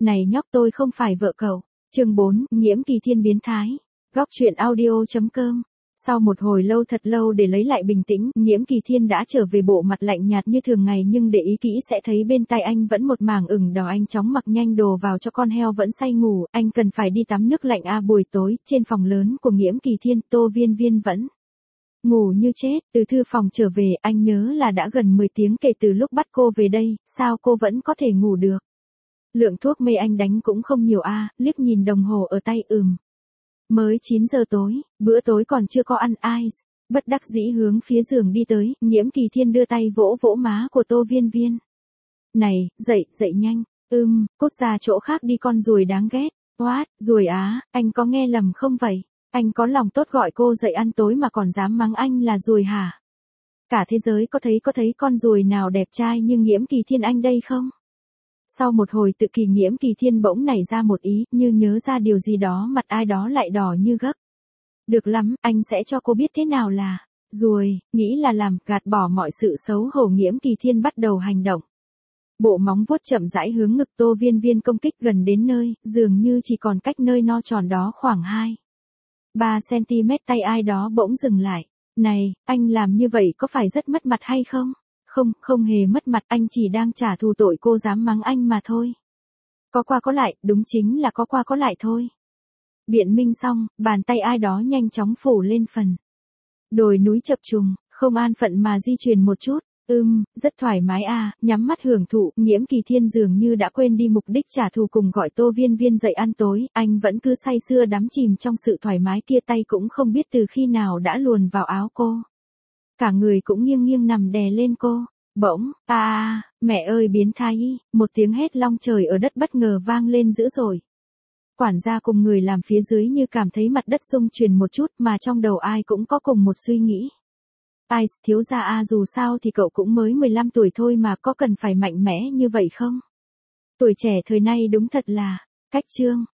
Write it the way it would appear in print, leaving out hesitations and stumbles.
Này nhóc, tôi không phải vợ cậu. Chương 4, Nhiễm Kỳ Thiên biến thái. Góc truyện audio.com. Sau một hồi lâu thật lâu để lấy lại bình tĩnh, Nhiễm Kỳ Thiên đã trở về, bộ mặt lạnh nhạt như thường ngày, nhưng để ý kỹ sẽ thấy bên tai anh vẫn một mảng ửng đỏ. Anh chóng mặc nhanh đồ vào cho con heo vẫn say ngủ, anh cần phải đi tắm nước lạnh à. Buổi tối, trên phòng lớn của Nhiễm Kỳ Thiên, Tô Viên Viên vẫn ngủ như chết. Từ thư phòng trở về, anh nhớ là đã gần 10 tiếng kể từ lúc bắt cô về đây, sao cô vẫn có thể ngủ được? Lượng thuốc mê anh đánh cũng không nhiều à. Liếc nhìn đồng hồ ở tay, mới 9 giờ tối, bữa tối còn chưa có ăn. Ice bất đắc dĩ hướng phía giường đi tới, Nhiễm Kỳ Thiên đưa tay vỗ vỗ má của Tô Viên Viên. Này, dậy, dậy nhanh. Cút ra chỗ khác đi con ruồi đáng ghét. What, ruồi á, anh có nghe lầm không vậy? Anh có lòng tốt gọi cô dậy ăn tối mà còn dám mắng anh là ruồi hả? Cả thế giới có thấy con ruồi nào đẹp trai như Nhiễm Kỳ Thiên anh đây không? Sau một hồi tự kỳ, Nhiễm Kỳ Thiên bỗng nảy ra một ý, như nhớ ra điều gì đó, mặt ai đó lại đỏ như gấc. Được lắm, anh sẽ cho cô biết thế nào là ruồi, nghĩ là làm, gạt bỏ mọi sự xấu hổ, Nhiễm Kỳ Thiên bắt đầu hành động. Bộ móng vuốt chậm rãi hướng ngực Tô Viên Viên công kích, gần đến nơi, dường như chỉ còn cách nơi no tròn đó khoảng 2-3 cm. Tay ai đó bỗng dừng lại. Này, anh làm như vậy có phải rất mất mặt hay không? Không, không hề mất mặt, anh chỉ đang trả thù tội cô dám mắng anh mà thôi. Có qua có lại, đúng chính là có qua có lại thôi. Biện minh xong, bàn tay ai đó nhanh chóng phủ lên phần đồi núi chập trùng, không an phận mà di chuyển một chút. Rất thoải mái à. Nhắm mắt hưởng thụ, Nhiễm Kỳ Thiên dường như đã quên đi mục đích trả thù cùng gọi Tô Viên Viên dậy ăn tối, anh vẫn cứ say sưa đắm chìm trong sự thoải mái kia, tay cũng không biết từ khi nào đã luồn vào áo cô. Cả người cũng nghiêng nghiêng nằm đè lên cô. Bỗng, mẹ ơi biến thái, một tiếng hét long trời ở đất bất ngờ vang lên dữ dội. Quản gia cùng người làm phía dưới như cảm thấy mặt đất rung chuyển một chút, mà trong đầu ai cũng có cùng một suy nghĩ. Ice, thiếu gia à, dù sao thì cậu cũng mới 15 tuổi thôi mà, có cần phải mạnh mẽ như vậy không? Tuổi trẻ thời nay đúng thật là cách chương.